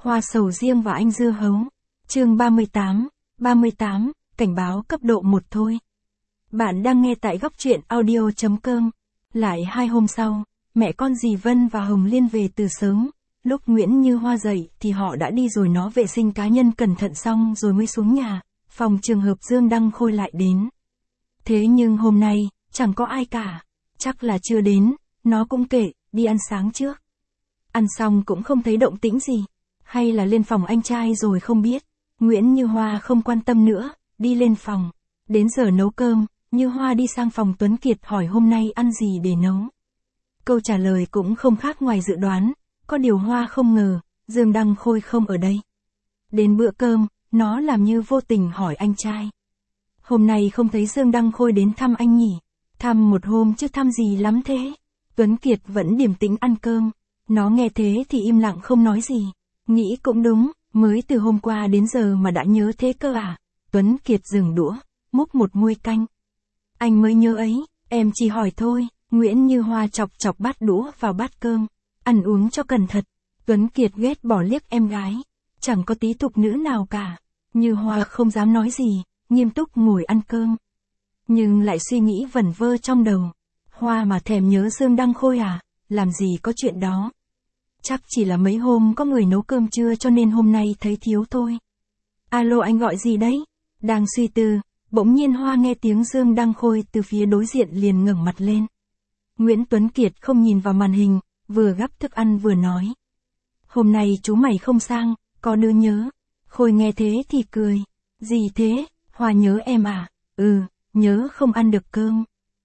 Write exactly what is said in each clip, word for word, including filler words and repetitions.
Hoa sầu riêng và anh dưa hấu. Chương ba mươi tám, ba mươi tám, cảnh báo cấp độ một thôi. Bạn đang nghe tại góc truyện audio chấm com. Lại hai hôm sau, mẹ con dì Vân và Hồng Liên về từ sớm. Lúc Nguyễn Như Hoa dậy thì họ đã đi rồi, nó vệ sinh cá nhân cẩn thận xong rồi mới xuống nhà, phòng trường hợp Dương Đăng Khôi lại đến. Thế nhưng hôm nay, chẳng có ai cả. Chắc là chưa đến, nó cũng kệ, đi ăn sáng trước. Ăn xong cũng không thấy động tĩnh gì. Hay là lên phòng anh trai rồi không biết. Nguyễn Như Hoa không quan tâm nữa, đi lên phòng. Đến giờ nấu cơm, Như Hoa đi sang phòng Tuấn Kiệt hỏi hôm nay ăn gì để nấu. Câu trả lời cũng không khác ngoài dự đoán, có điều Hoa không ngờ, Dương Đăng Khôi không ở đây. Đến bữa cơm, nó làm như vô tình hỏi anh trai. Hôm nay không thấy Dương Đăng Khôi đến thăm anh nhỉ? Thăm một hôm chứ thăm gì lắm thế? Tuấn Kiệt vẫn điềm tĩnh ăn cơm. Nó nghe thế thì im lặng không nói gì. Nghĩ cũng đúng, mới từ hôm qua đến giờ mà đã nhớ thế cơ à? Tuấn Kiệt dừng đũa, múc một muôi canh. Anh mới nhớ ấy, em chỉ hỏi thôi. Nguyễn Như Hoa chọc chọc bát đũa vào bát cơm. Ăn uống cho cẩn thận. Tuấn Kiệt ghét bỏ liếc em gái. Chẳng có tí thục nữ nào cả. Như Hoa không dám nói gì, nghiêm túc ngồi ăn cơm. Nhưng lại suy nghĩ vẩn vơ trong đầu. Hoa mà thèm nhớ Dương Đăng Khôi à? Làm gì có chuyện đó. Chắc chỉ là mấy hôm có người nấu cơm trưa cho nên hôm nay thấy thiếu thôi. Alo, anh gọi gì đấy? Đang suy tư, bỗng nhiên Hoa nghe tiếng Dương Đăng Khôi từ phía đối diện liền ngẩng mặt lên. Nguyễn Tuấn Kiệt không nhìn vào màn hình, vừa gắp thức ăn vừa nói. Hôm nay chú mày không sang, có đứa nhớ. Khôi nghe thế thì cười. Gì thế? Hoa nhớ em à? Ừ, nhớ không ăn được cơm.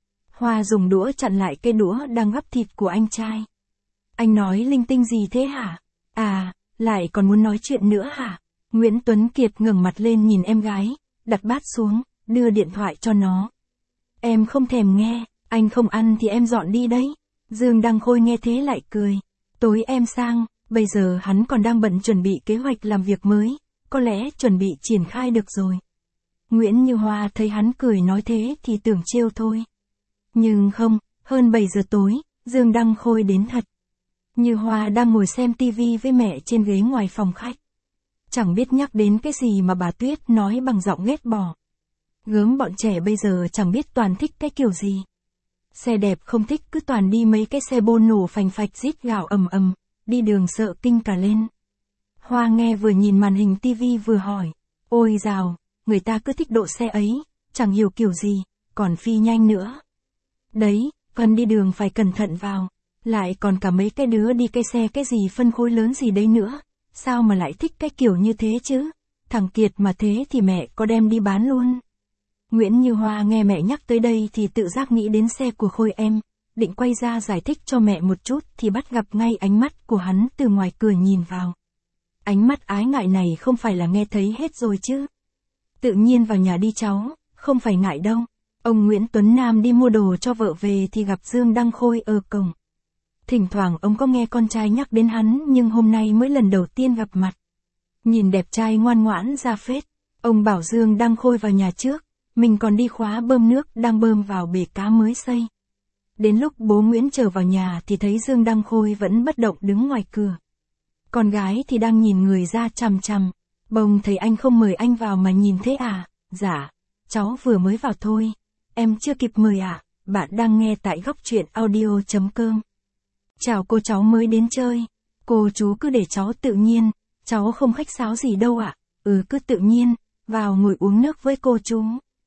Hoa dùng đũa chặn lại cây đũa đang gắp thịt của anh trai. Anh nói linh tinh gì thế hả? À, lại còn muốn nói chuyện nữa hả? Nguyễn Tuấn Kiệt ngẩng mặt lên nhìn em gái, đặt bát xuống, đưa điện thoại cho nó. Em không thèm nghe, anh không ăn thì em dọn đi đấy. Dương Đăng Khôi nghe thế lại cười. Tối em sang, bây giờ hắn còn đang bận chuẩn bị kế hoạch làm việc mới, có lẽ chuẩn bị triển khai được rồi. Nguyễn Như Hoa thấy hắn cười nói thế thì tưởng trêu thôi. Nhưng không, hơn bảy giờ tối, Dương Đăng Khôi đến thật. Như Hoa đang ngồi xem tivi với mẹ trên ghế ngoài phòng khách. Chẳng biết nhắc đến cái gì mà bà Tuyết nói bằng giọng ghét bỏ. Gớm bọn trẻ bây giờ chẳng biết toàn thích cái kiểu gì. Xe đẹp không thích cứ toàn đi mấy cái xe bồn nổ phành phạch rít gào ầm ầm, đi đường sợ kinh cả lên. Hoa nghe vừa nhìn màn hình tivi vừa hỏi. Ôi dào, người ta cứ thích độ xe ấy, chẳng hiểu kiểu gì, còn phi nhanh nữa. Đấy, cần đi đường phải cẩn thận vào. Lại còn cả mấy cái đứa đi cái xe cái gì phân khối lớn gì đấy nữa. Sao mà lại thích cái kiểu như thế chứ? Thằng Kiệt mà thế thì mẹ có đem đi bán luôn. Nguyễn Như Hoa nghe mẹ nhắc tới đây thì tự giác nghĩ đến xe của Khôi em. Định quay ra giải thích cho mẹ một chút thì bắt gặp ngay ánh mắt của hắn từ ngoài cửa nhìn vào. Ánh mắt ái ngại này không phải là nghe thấy hết rồi chứ. Tự nhiên vào nhà đi cháu, không phải ngại đâu. Ông Nguyễn Tuấn Nam đi mua đồ cho vợ về thì gặp Dương Đăng Khôi ở cổng. Thỉnh thoảng ông có nghe con trai nhắc đến hắn nhưng hôm nay mới lần đầu tiên gặp mặt. Nhìn đẹp trai ngoan ngoãn ra phết. Ông bảo Dương Đăng Khôi vào nhà trước, mình còn đi khóa bơm nước đang bơm vào bể cá mới xây. Đến lúc bố Nguyễn trở vào nhà thì thấy Dương Đăng Khôi vẫn bất động đứng ngoài cửa. Con gái thì đang nhìn người ra chằm chằm. Bông thấy anh không mời anh vào mà nhìn thế à? Dạ, cháu vừa mới vào thôi. Em chưa kịp mời à? Bạn đang nghe tại góc truyện audio chấm com. Chào cô, cháu mới đến chơi. Cô chú cứ để cháu tự nhiên, cháu không khách sáo gì đâu ạ. Ừ, cứ tự nhiên, vào ngồi uống nước với cô chú.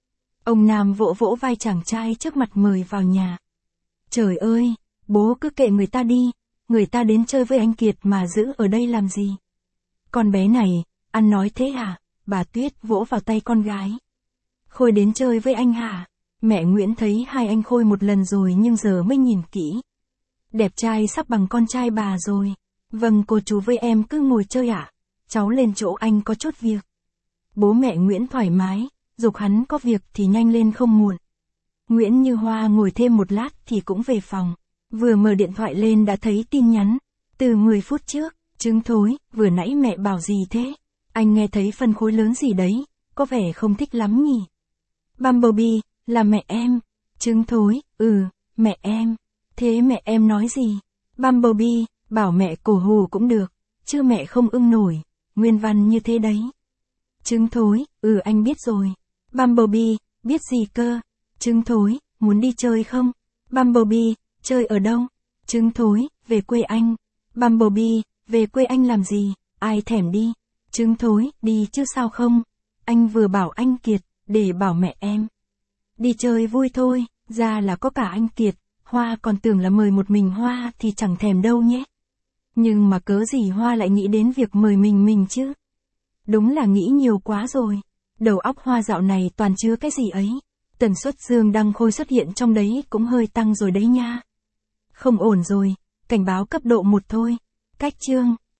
Ông Nam vỗ vỗ vai chàng trai trước mặt mời vào nhà. Trời ơi, bố cứ kệ người ta đi, người ta đến chơi với anh Kiệt mà giữ ở đây làm gì? Con bé này, ăn nói thế hả? Bà Tuyết vỗ vào tay con gái. Khôi đến chơi với anh hả? Mẹ Nguyễn thấy hai anh Khôi một lần rồi nhưng giờ mới nhìn kỹ. Đẹp trai sắp bằng con trai bà rồi. Vâng, cô chú với em cứ ngồi chơi ạ. À? Cháu lên chỗ anh có chút việc. Bố mẹ Nguyễn thoải mái, giục hắn có việc thì nhanh lên không muộn. Nguyễn Như Hoa ngồi thêm một lát thì cũng về phòng. Vừa mở điện thoại lên đã thấy tin nhắn. Từ mười phút trước, trứng thối, vừa nãy mẹ bảo gì thế? Anh nghe thấy phân khối lớn gì đấy, có vẻ không thích lắm nhỉ? Bumblebee, là mẹ em. Trứng thối, ừ, mẹ em. Thế mẹ em nói gì? Bumblebee, bảo mẹ cổ hù cũng được. chứ mẹ không ưng nổi, nguyên văn như thế đấy. Trứng thối, ừ anh biết rồi. Bumblebee, biết gì cơ? Trứng thối, muốn đi chơi không? Bumblebee, chơi ở đâu? Trứng thối, về quê anh. Bumblebee, về quê anh làm gì? Ai thèm đi? Trứng thối, đi chứ sao không? Anh vừa bảo anh Kiệt, để bảo mẹ em. Đi chơi vui thôi, ra là có cả anh Kiệt, Hoa còn tưởng là mời một mình Hoa thì chẳng thèm đâu nhé. Nhưng mà cớ gì Hoa lại nghĩ đến việc mời mình mình chứ? Đúng là nghĩ nhiều quá rồi. Đầu óc Hoa dạo này toàn chứa cái gì ấy. Tần suất Dương Đăng Khôi xuất hiện trong đấy cũng hơi tăng rồi đấy nha. Không ổn rồi, cảnh báo cấp độ một thôi. Cách chương.